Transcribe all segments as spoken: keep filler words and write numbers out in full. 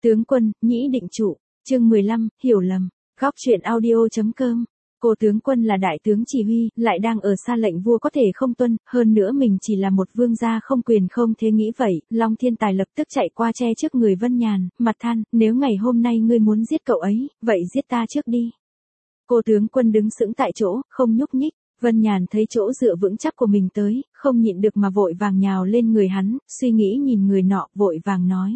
Tướng quân, nhĩ định trụ, chương mười lăm, hiểu lầm, góc truyện audio.com. Cô tướng quân là đại tướng chỉ huy, lại đang ở xa lệnh vua có thể không tuân, hơn nữa mình chỉ là một vương gia không quyền không thế nghĩ vậy, Long Thiên Tài lập tức chạy qua che trước người Vân Nhàn, mặt than, nếu ngày hôm nay ngươi muốn giết cậu ấy, vậy giết ta trước đi. Cô tướng quân đứng sững tại chỗ, không nhúc nhích. Vân Nhàn thấy chỗ dựa vững chắc của mình tới, không nhịn được mà vội vàng nhào lên người hắn, suy nghĩ nhìn người nọ, vội vàng nói.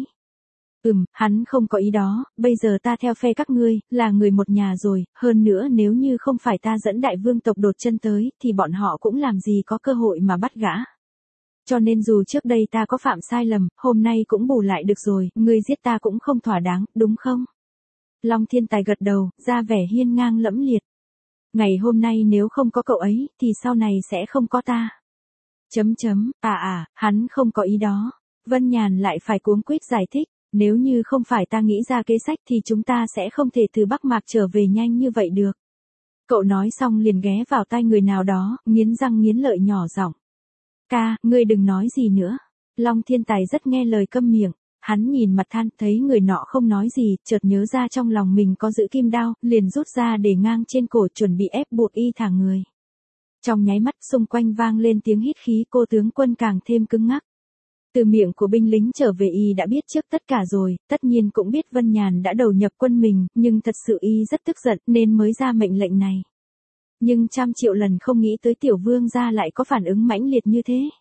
Ừm, hắn không có ý đó, bây giờ ta theo phe các ngươi, là người một nhà rồi, hơn nữa nếu như không phải ta dẫn đại vương tộc đột chân tới, thì bọn họ cũng làm gì có cơ hội mà bắt gã. Cho nên dù trước đây ta có phạm sai lầm, hôm nay cũng bù lại được rồi, ngươi giết ta cũng không thỏa đáng, đúng không? Long Thiên Tài gật đầu, ra vẻ hiên ngang lẫm liệt. Ngày hôm nay nếu không có cậu ấy, thì sau này sẽ không có ta. Chấm chấm, à à, hắn không có ý đó. Vân Nhàn lại phải cuống quýt giải thích. Nếu như không phải ta nghĩ ra kế sách thì chúng ta sẽ không thể từ Bắc Mạc trở về nhanh như vậy được. Cậu nói xong liền ghé vào tai người nào đó, nghiến răng nghiến lợi nhỏ giọng. Ca, ngươi đừng nói gì nữa. Long Thiên Tài rất nghe lời câm miệng. Hắn nhìn mặt than, thấy người nọ không nói gì, chợt nhớ ra trong lòng mình có giữ kim đao, liền rút ra để ngang trên cổ chuẩn bị ép buộc y thả người. Trong nháy mắt xung quanh vang lên tiếng hít khí, cô tướng quân càng thêm cứng ngắc. Từ miệng của binh lính trở về y đã biết trước tất cả rồi, tất nhiên cũng biết Vân Nhàn đã đầu nhập quân mình, nhưng thật sự y rất tức giận nên mới ra mệnh lệnh này. Nhưng trăm triệu lần không nghĩ tới tiểu vương gia lại có phản ứng mãnh liệt như thế.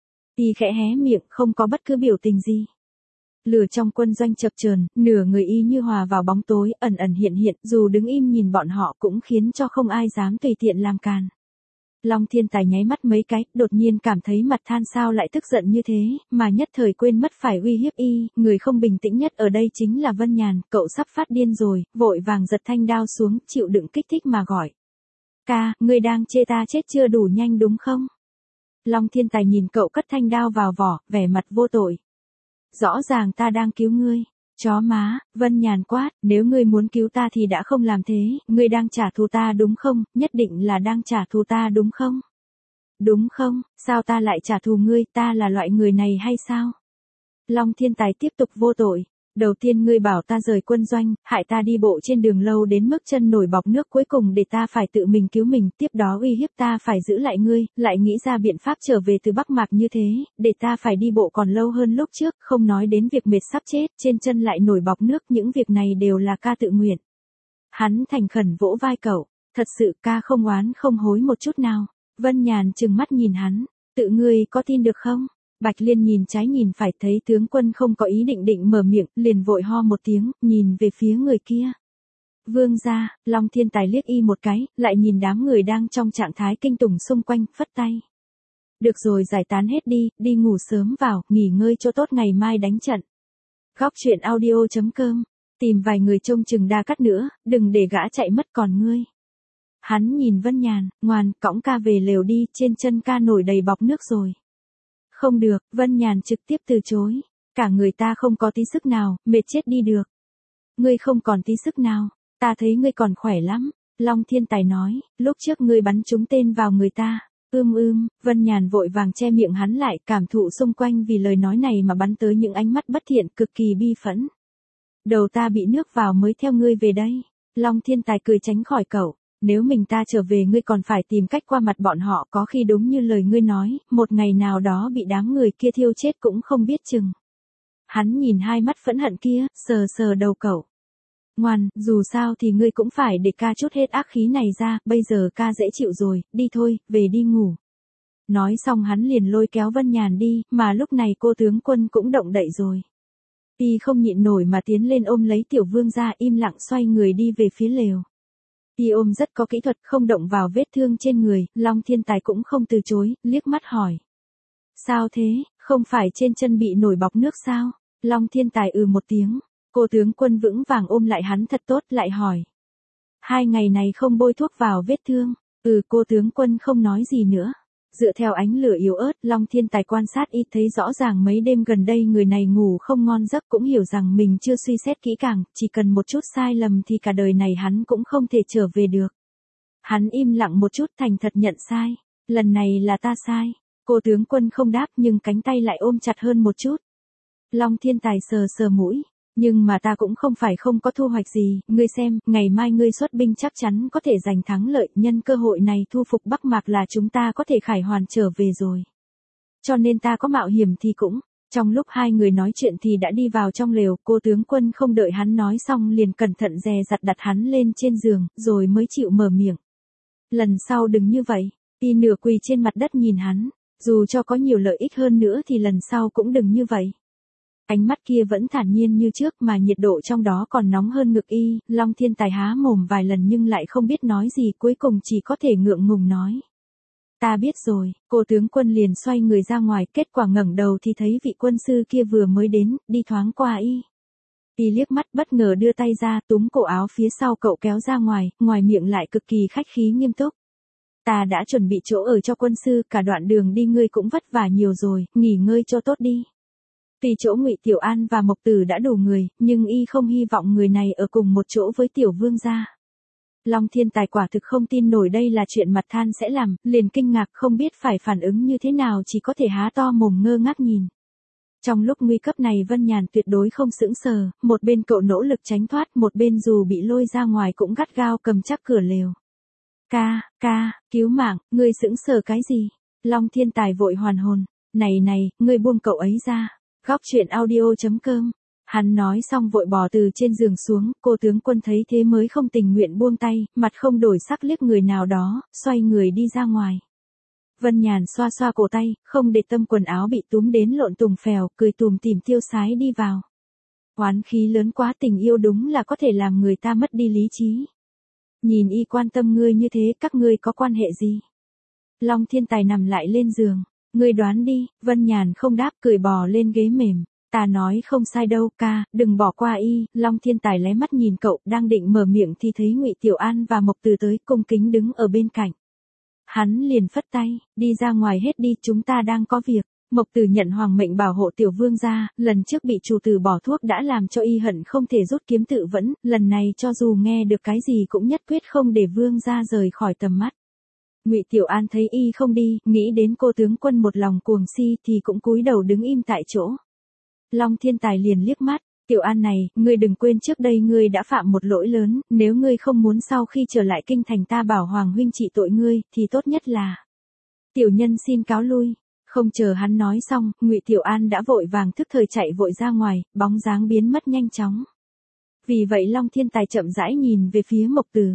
Y khẽ hé miệng, không có bất cứ biểu tình gì. Lửa trong quân doanh chập chờn, nửa người y như hòa vào bóng tối, ẩn ẩn hiện hiện, dù đứng im nhìn bọn họ cũng khiến cho không ai dám tùy tiện làm càn. Long Thiên Tài nháy mắt mấy cái, đột nhiên cảm thấy mặt than sao lại tức giận như thế, mà nhất thời quên mất phải uy hiếp y, người không bình tĩnh nhất ở đây chính là Vân Nhàn, cậu sắp phát điên rồi, vội vàng giật thanh đao xuống, chịu đựng kích thích mà gọi. Ca, ngươi đang chê ta chết chưa đủ nhanh đúng không? Long Thiên Tài nhìn cậu cất thanh đao vào vỏ, vẻ mặt vô tội. Rõ ràng ta đang cứu ngươi. Chó má, Vân Nhàn quát, nếu ngươi muốn cứu ta thì đã không làm thế, ngươi đang trả thù ta đúng không, nhất định là đang trả thù ta đúng không? Đúng không, sao ta lại trả thù ngươi, ta là loại người này hay sao? Long Thiên Tài tiếp tục vô tội. Đầu tiên ngươi bảo ta rời quân doanh, hại ta đi bộ trên đường lâu đến mức chân nổi bọt nước, cuối cùng để ta phải tự mình cứu mình, tiếp đó uy hiếp ta phải giữ lại ngươi, lại nghĩ ra biện pháp trở về từ Bắc Mạc như thế, để ta phải đi bộ còn lâu hơn lúc trước, không nói đến việc mệt sắp chết, trên chân lại nổi bọt nước, những việc này đều là ca tự nguyện. Hắn thành khẩn vỗ vai cậu, thật sự ca không oán không hối một chút nào. Vân Nhàn trừng mắt nhìn hắn, tự ngươi có tin được không? Bạch Liên nhìn trái nhìn phải, thấy tướng quân không có ý định định mở miệng, liền vội ho một tiếng, nhìn về phía người kia. Vương gia, Long Thiên Tài liếc y một cái, lại nhìn đám người đang trong trạng thái kinh tủng xung quanh, phất tay. Được rồi, giải tán hết đi, đi ngủ sớm vào, nghỉ ngơi cho tốt ngày mai đánh trận. Góc truyện audio.com, tìm vài người trông chừng đa cắt nữa, đừng để gã chạy mất còn ngươi. Hắn nhìn Vân Nhàn, ngoan, cõng ca về lều đi, trên chân ca nổi đầy bọt nước rồi. Không được, Vân Nhàn trực tiếp từ chối. Cả người ta không có tí sức nào, mệt chết đi được. Ngươi không còn tí sức nào, ta thấy ngươi còn khỏe lắm. Long Thiên Tài nói, lúc trước ngươi bắn trúng tên vào người ta. Ưm ưm, Vân Nhàn vội vàng che miệng hắn lại, cảm thụ xung quanh vì lời nói này mà bắn tới những ánh mắt bất thiện, cực kỳ bi phẫn. Đầu ta bị nước vào mới theo ngươi về đây. Long Thiên Tài cười tránh khỏi cậu. Nếu mình ta trở về ngươi còn phải tìm cách qua mặt bọn họ, có khi đúng như lời ngươi nói, một ngày nào đó bị đám người kia thiêu chết cũng không biết chừng. Hắn nhìn hai mắt phẫn hận kia, sờ sờ đầu cậu. Ngoan, dù sao thì ngươi cũng phải để ca chút hết ác khí này ra, bây giờ ca dễ chịu rồi, đi thôi, về đi ngủ. Nói xong hắn liền lôi kéo Vân Nhàn đi, mà lúc này cô tướng quân cũng động đậy rồi. Y không nhịn nổi mà tiến lên ôm lấy tiểu vương ra, im lặng xoay người đi về phía lều. Y ôm rất có kỹ thuật, không động vào vết thương trên người, Long Thiên Tài cũng không từ chối, liếc mắt hỏi. Sao thế, không phải trên chân bị nổi bọt nước sao? Long Thiên Tài ừ một tiếng, cô tướng quân vững vàng ôm lại hắn thật tốt, lại hỏi. Hai ngày này không bôi thuốc vào vết thương, ừ cô tướng quân không nói gì nữa. Dựa theo ánh lửa yếu ớt, Long Thiên Tài quan sát y thấy rõ ràng mấy đêm gần đây người này ngủ không ngon giấc, cũng hiểu rằng mình chưa suy xét kỹ càng, chỉ cần một chút sai lầm thì cả đời này hắn cũng không thể trở về được. Hắn im lặng một chút, thành thật nhận sai. Lần này là ta sai. Cô tướng quân không đáp nhưng cánh tay lại ôm chặt hơn một chút. Long Thiên Tài sờ sờ mũi. Nhưng mà ta cũng không phải không có thu hoạch gì, ngươi xem, ngày mai ngươi xuất binh chắc chắn có thể giành thắng lợi, nhân cơ hội này thu phục Bắc Mạc là chúng ta có thể khải hoàn trở về rồi. Cho nên ta có mạo hiểm thì cũng. Trong lúc hai người nói chuyện thì đã đi vào trong lều, cô tướng quân không đợi hắn nói xong liền cẩn thận dè dặt đặt hắn lên trên giường, rồi mới chịu mở miệng. Lần sau đừng như vậy, y nửa quỳ trên mặt đất nhìn hắn, dù cho có nhiều lợi ích hơn nữa thì lần sau cũng đừng như vậy. Ánh mắt kia vẫn thản nhiên như trước mà nhiệt độ trong đó còn nóng hơn ngực y, Long Thiên Tài há mồm vài lần nhưng lại không biết nói gì, cuối cùng chỉ có thể ngượng ngùng nói. Ta biết rồi, cô tướng quân liền xoay người ra ngoài, kết quả ngẩng đầu thì thấy vị quân sư kia vừa mới đến, đi thoáng qua y. Y liếc mắt bất ngờ đưa tay ra túm cổ áo phía sau cậu kéo ra ngoài, ngoài miệng lại cực kỳ khách khí nghiêm túc. Ta đã chuẩn bị chỗ ở cho quân sư, cả đoạn đường đi ngươi cũng vất vả nhiều rồi, nghỉ ngơi cho tốt đi. Tuy chỗ Ngụy Tiểu An và Mộc Tử đã đủ người, nhưng y không hy vọng người này ở cùng một chỗ với tiểu vương gia. Long Thiên Tài quả thực không tin nổi đây là chuyện mặt than sẽ làm, liền kinh ngạc không biết phải phản ứng như thế nào, chỉ có thể há to mồm ngơ ngác nhìn. Trong lúc nguy cấp này Vân Nhàn tuyệt đối không sững sờ, một bên cậu nỗ lực tránh thoát, một bên dù bị lôi ra ngoài cũng gắt gao cầm chắc cửa lều. Ca, ca, cứu mạng, ngươi sững sờ cái gì? Long Thiên Tài vội hoàn hồn, này này, ngươi buông cậu ấy ra. Góc truyện audio chấm com. Hắn nói xong vội bò từ trên giường xuống, cô tướng quân thấy thế mới không tình nguyện buông tay, mặt không đổi sắc liếc người nào đó, xoay người đi ra ngoài. Vân Nhàn xoa xoa cổ tay, không để tâm quần áo bị túm đến lộn tùng phèo, cười tùm tìm tiêu sái đi vào. Oán khí lớn quá, tình yêu đúng là có thể làm người ta mất đi lý trí. Nhìn y quan tâm ngươi như thế, các ngươi có quan hệ gì? Long Thiên Tài nằm lại lên giường. Ngươi đoán đi, Vân Nhàn không đáp, cười bò lên ghế mềm. Ta nói không sai đâu ca, đừng bỏ qua y. Long Thiên Tài lé mắt nhìn cậu, đang định mở miệng thì thấy Ngụy Tiểu An và Mộc Từ tới, cung kính đứng ở bên cạnh. Hắn liền phất tay, đi ra ngoài hết đi, chúng ta đang có việc. Mộc Từ nhận hoàng mệnh bảo hộ tiểu vương gia, lần trước bị chủ tử bỏ thuốc đã làm cho y hận không thể rút kiếm tự vẫn, lần này cho dù nghe được cái gì cũng nhất quyết không để vương gia rời khỏi tầm mắt. Ngụy Tiểu An thấy y không đi, nghĩ đến cô tướng quân một lòng cuồng si thì cũng cúi đầu đứng im tại chỗ. Long Thiên Tài liền liếc mắt, Tiểu An này, ngươi đừng quên trước đây ngươi đã phạm một lỗi lớn, nếu ngươi không muốn sau khi trở lại kinh thành ta bảo hoàng huynh trị tội ngươi, thì tốt nhất là. Tiểu nhân xin cáo lui. Không chờ hắn nói xong, Ngụy Tiểu An đã vội vàng thức thời chạy vội ra ngoài, bóng dáng biến mất nhanh chóng. Vì vậy Long Thiên Tài chậm rãi nhìn về phía Mộc Từ.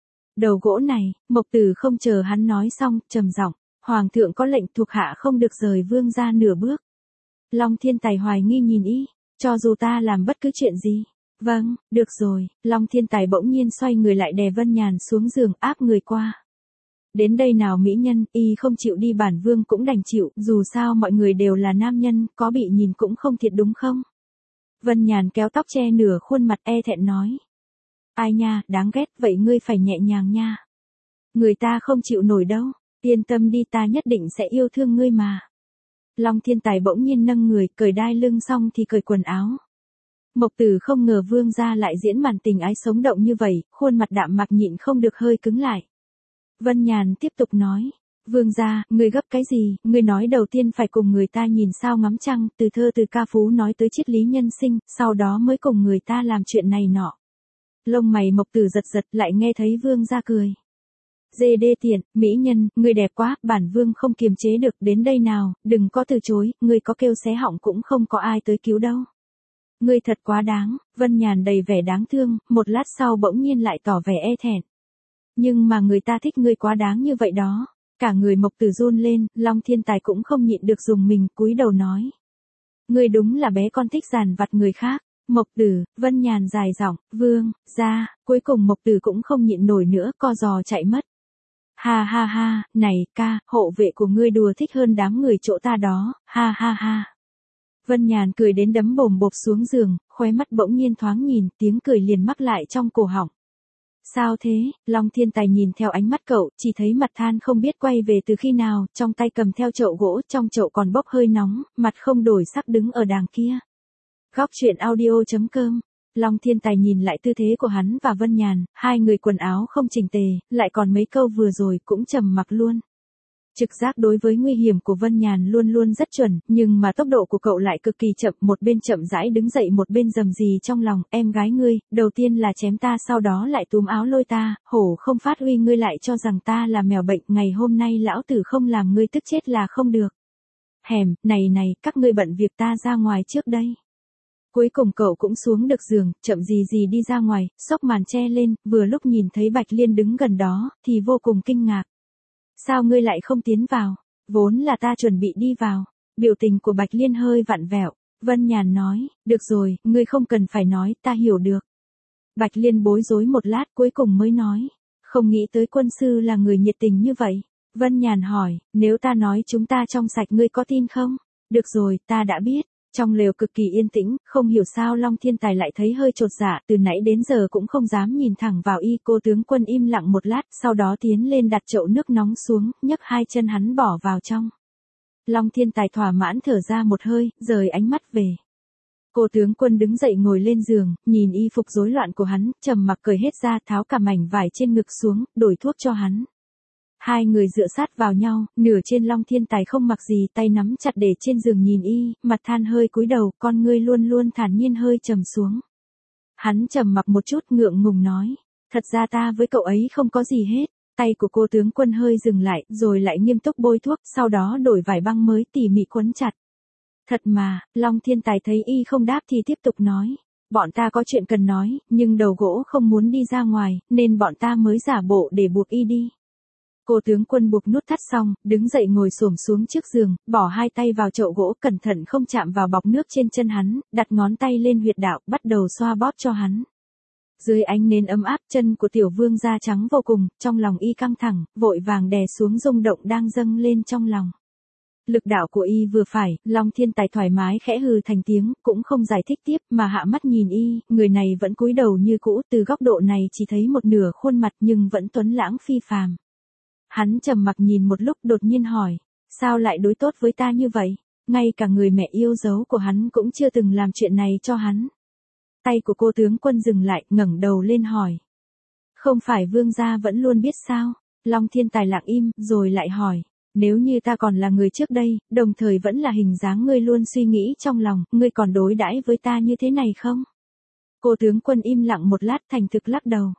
Đầu gỗ này, Mộc Từ không chờ hắn nói xong, trầm giọng, hoàng thượng có lệnh thuộc hạ không được rời vương gia nửa bước. Long Thiên Tài hoài nghi nhìn y, cho dù ta làm bất cứ chuyện gì. Vâng, được rồi, Long Thiên Tài bỗng nhiên xoay người lại đè Vân Nhàn xuống giường áp người qua. Đến đây nào mỹ nhân, y không chịu đi bản vương cũng đành chịu, dù sao mọi người đều là nam nhân, có bị nhìn cũng không thiệt đúng không? Vân Nhàn kéo tóc che nửa khuôn mặt e thẹn nói. Ai nha, đáng ghét, vậy ngươi phải nhẹ nhàng nha. Người ta không chịu nổi đâu, yên tâm đi, ta nhất định sẽ yêu thương ngươi mà. Long Thiên Tài bỗng nhiên nâng người, cởi đai lưng xong thì cởi quần áo. Mộc Tử không ngờ vương gia lại diễn màn tình ái sống động như vậy, khuôn mặt đạm mạc nhịn không được hơi cứng lại. Vân Nhàn tiếp tục nói, vương gia, ngươi gấp cái gì, ngươi nói đầu tiên phải cùng người ta nhìn sao ngắm trăng, từ thơ từ ca phú nói tới triết lý nhân sinh, sau đó mới cùng người ta làm chuyện này nọ. Lông mày Mộc Tử giật giật, lại nghe thấy vương gia cười. Dê đê tiện, mỹ nhân, ngươi đẹp quá, bản vương không kiềm chế được, đến đây nào, đừng có từ chối, ngươi có kêu xé họng cũng không có ai tới cứu đâu. Ngươi thật quá đáng. Vân Nhàn đầy vẻ đáng thương, một lát sau bỗng nhiên lại tỏ vẻ e thẹn. Nhưng mà người ta thích ngươi quá đáng như vậy đó. Cả người Mộc Tử run lên, Long Thiên Tài cũng không nhịn được dùng mình, cúi đầu nói. Ngươi đúng là bé con thích giàn vặt người khác. Mộc Tử, Vân Nhàn dài giọng, vương, ra, cuối cùng Mộc Tử cũng không nhịn nổi nữa, co giò chạy mất. Ha ha ha, này ca, hộ vệ của ngươi đùa thích hơn đám người chỗ ta đó, ha ha ha. Vân Nhàn cười đến đấm bồm bộp xuống giường, khóe mắt bỗng nhiên thoáng nhìn, tiếng cười liền mắc lại trong cổ họng. Sao thế? Long Thiên Tài nhìn theo ánh mắt cậu, chỉ thấy mặt than không biết quay về từ khi nào, trong tay cầm theo chậu gỗ, trong chậu còn bốc hơi nóng, mặt không đổi sắc đứng ở đàng kia. Góc truyện audio chấm com. Long Thiên Tài nhìn lại tư thế của hắn và Vân Nhàn, hai người quần áo không chỉnh tề, lại còn mấy câu vừa rồi cũng trầm mặc luôn. Trực giác đối với nguy hiểm của Vân Nhàn luôn luôn rất chuẩn, nhưng mà tốc độ của cậu lại cực kỳ chậm, một bên chậm rãi đứng dậy một bên rầm rì trong lòng, em gái ngươi, đầu tiên là chém ta sau đó lại túm áo lôi ta, hổ không phát huy ngươi lại cho rằng ta là mèo bệnh, ngày hôm nay lão tử không làm ngươi tức chết là không được. Hèm, này này, các ngươi bận việc ta ra ngoài trước đây. Cuối cùng cậu cũng xuống được giường, chậm gì gì đi ra ngoài, xốc màn che lên, vừa lúc nhìn thấy Bạch Liên đứng gần đó, thì vô cùng kinh ngạc. Sao ngươi lại không tiến vào? Vốn là ta chuẩn bị đi vào. Biểu tình của Bạch Liên hơi vặn vẹo. Vân Nhàn nói, được rồi, ngươi không cần phải nói, ta hiểu được. Bạch Liên bối rối một lát cuối cùng mới nói, không nghĩ tới quân sư là người nhiệt tình như vậy. Vân Nhàn hỏi, nếu ta nói chúng ta trong sạch ngươi có tin không? Được rồi, ta đã biết. Trong lều cực kỳ yên tĩnh, không hiểu sao Long Thiên Tài lại thấy hơi chột dạ, từ nãy đến giờ cũng không dám nhìn thẳng vào y. Cô tướng quân im lặng một lát, sau đó tiến lên đặt chậu nước nóng xuống, nhấc hai chân hắn bỏ vào trong. Long Thiên Tài thỏa mãn thở ra một hơi, rời ánh mắt về. Cô tướng quân đứng dậy ngồi lên giường, nhìn y phục rối loạn của hắn, trầm mặc cởi hết ra, tháo cả mảnh vải trên ngực xuống, đổi thuốc cho hắn. Hai người dựa sát vào nhau, nửa trên Long Thiên Tài không mặc gì, tay nắm chặt để trên giường nhìn y, mặt than hơi cúi đầu, con ngươi luôn luôn thản nhiên hơi trầm xuống. Hắn trầm mặc một chút ngượng ngùng nói, thật ra ta với cậu ấy không có gì hết. Tay của cô tướng quân hơi dừng lại, rồi lại nghiêm túc bôi thuốc, sau đó đổi vải băng mới tỉ mỉ quấn chặt. Thật mà, Long Thiên Tài thấy y không đáp thì tiếp tục nói, bọn ta có chuyện cần nói, nhưng đầu gỗ không muốn đi ra ngoài, nên bọn ta mới giả bộ để buộc y đi. Cô tướng quân buộc nút thắt xong, đứng dậy ngồi xổm xuống trước giường, bỏ hai tay vào chậu gỗ cẩn thận không chạm vào bọc nước trên chân hắn, đặt ngón tay lên huyệt đạo, bắt đầu xoa bóp cho hắn. Dưới ánh nến ấm áp, chân của tiểu vương da trắng vô cùng, trong lòng y căng thẳng, vội vàng đè xuống rung động đang dâng lên trong lòng. Lực đạo của y vừa phải, Long Thiên Tài thoải mái khẽ hừ thành tiếng, cũng không giải thích tiếp mà hạ mắt nhìn y, người này vẫn cúi đầu như cũ, từ góc độ này chỉ thấy một nửa khuôn mặt nhưng vẫn tuấn lãng phi phàm. Hắn trầm mặc nhìn một lúc đột nhiên hỏi, sao lại đối tốt với ta như vậy, ngay cả người mẹ yêu dấu của hắn cũng chưa từng làm chuyện này cho hắn. Tay của cô tướng quân dừng lại, ngẩng đầu lên hỏi. Không phải vương gia vẫn luôn biết sao? Long Thiên Tài lặng im, rồi lại hỏi. Nếu như ta còn là người trước đây, đồng thời vẫn là hình dáng ngươi luôn suy nghĩ trong lòng, ngươi còn đối đãi với ta như thế này không? Cô tướng quân im lặng một lát thành thực lắc đầu.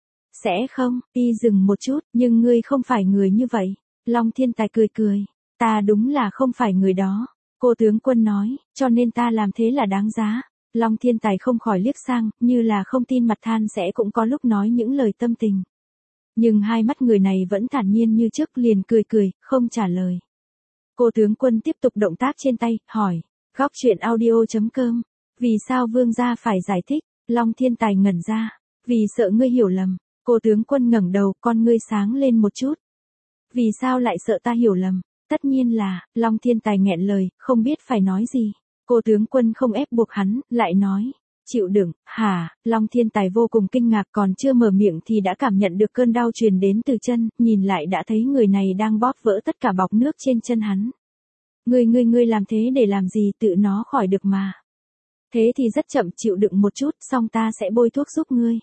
Sẽ không, y dừng một chút, nhưng ngươi không phải người như vậy. Long Thiên Tài cười cười. Ta đúng là không phải người đó. Cô tướng quân nói, cho nên ta làm thế là đáng giá. Long Thiên Tài không khỏi liếc sang, như là không tin mặt than sẽ cũng có lúc nói những lời tâm tình. Nhưng hai mắt người này vẫn thản nhiên như trước, liền cười cười, không trả lời. Cô tướng quân tiếp tục động tác trên tay, hỏi, góc truyện audio chấm com, vì sao vương gia phải giải thích? Long Thiên Tài ngẩn ra, vì sợ ngươi hiểu lầm. Cô tướng quân ngẩng đầu, con ngươi sáng lên một chút. Vì sao lại sợ ta hiểu lầm? Tất nhiên là, Long Thiên Tài nghẹn lời, không biết phải nói gì. Cô tướng quân không ép buộc hắn, lại nói, chịu đựng, hả? Long Thiên Tài vô cùng kinh ngạc, còn chưa mở miệng thì đã cảm nhận được cơn đau truyền đến từ chân, nhìn lại đã thấy người này đang bóp vỡ tất cả bọc nước trên chân hắn. Ngươi ngươi ngươi làm thế để làm gì, tự nó khỏi được mà. Thế thì rất chậm, chịu đựng một chút, xong ta sẽ bôi thuốc giúp ngươi.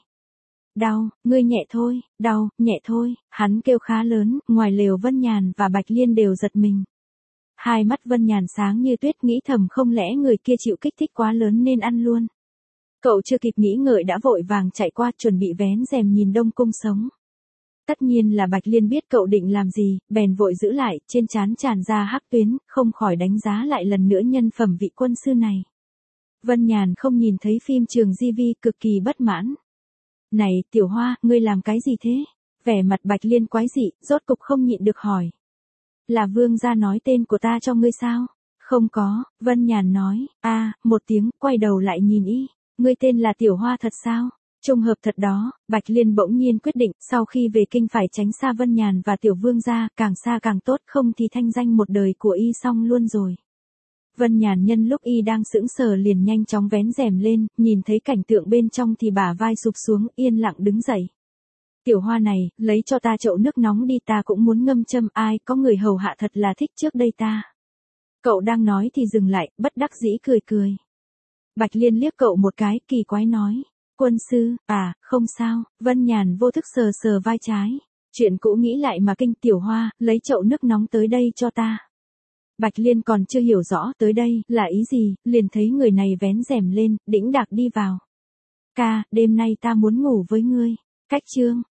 Đau, ngươi nhẹ thôi, đau, nhẹ thôi, hắn kêu khá lớn, ngoài lều Vân Nhàn và Bạch Liên đều giật mình. Hai mắt Vân Nhàn sáng như tuyết, nghĩ thầm không lẽ người kia chịu kích thích quá lớn nên ăn luôn. Cậu chưa kịp nghĩ ngợi đã vội vàng chạy qua chuẩn bị vén rèm nhìn Đông Cung sống. Tất nhiên là Bạch Liên biết cậu định làm gì, bèn vội giữ lại, trên trán tràn ra hắc tuyến, không khỏi đánh giá lại lần nữa nhân phẩm vị quân sư này. Vân Nhàn không nhìn thấy phim Trường Di Vi, cực kỳ bất mãn. Này, Tiểu Hoa, ngươi làm cái gì thế? Vẻ mặt Bạch Liên quái dị, rốt cục không nhịn được hỏi. Là vương gia nói tên của ta cho ngươi sao? Không có, Vân Nhàn nói, a à, một tiếng, quay đầu lại nhìn y. Ngươi tên là Tiểu Hoa thật sao? Trùng hợp thật đó, Bạch Liên bỗng nhiên quyết định, sau khi về kinh phải tránh xa Vân Nhàn và Tiểu Vương gia, càng xa càng tốt, không thì thanh danh một đời của y xong luôn rồi. Vân Nhàn nhân lúc y đang sững sờ liền nhanh chóng vén rèm lên, nhìn thấy cảnh tượng bên trong thì bả vai sụp xuống, yên lặng đứng dậy. Tiểu Hoa này, lấy cho ta chậu nước nóng đi, ta cũng muốn ngâm châm, ai có người hầu hạ thật là thích trước đây ta. Cậu đang nói thì dừng lại, bất đắc dĩ cười cười. Bạch Liên liếc cậu một cái, kỳ quái nói. Quân sư, à, không sao, Vân Nhàn vô thức sờ sờ vai trái. Chuyện cũ nghĩ lại mà kinh. Tiểu Hoa, lấy chậu nước nóng tới đây cho ta. Bạch Liên còn chưa hiểu rõ tới đây là ý gì, liền thấy người này vén rèm lên, đĩnh đạc đi vào. Ca, đêm nay ta muốn ngủ với ngươi. Cách chương.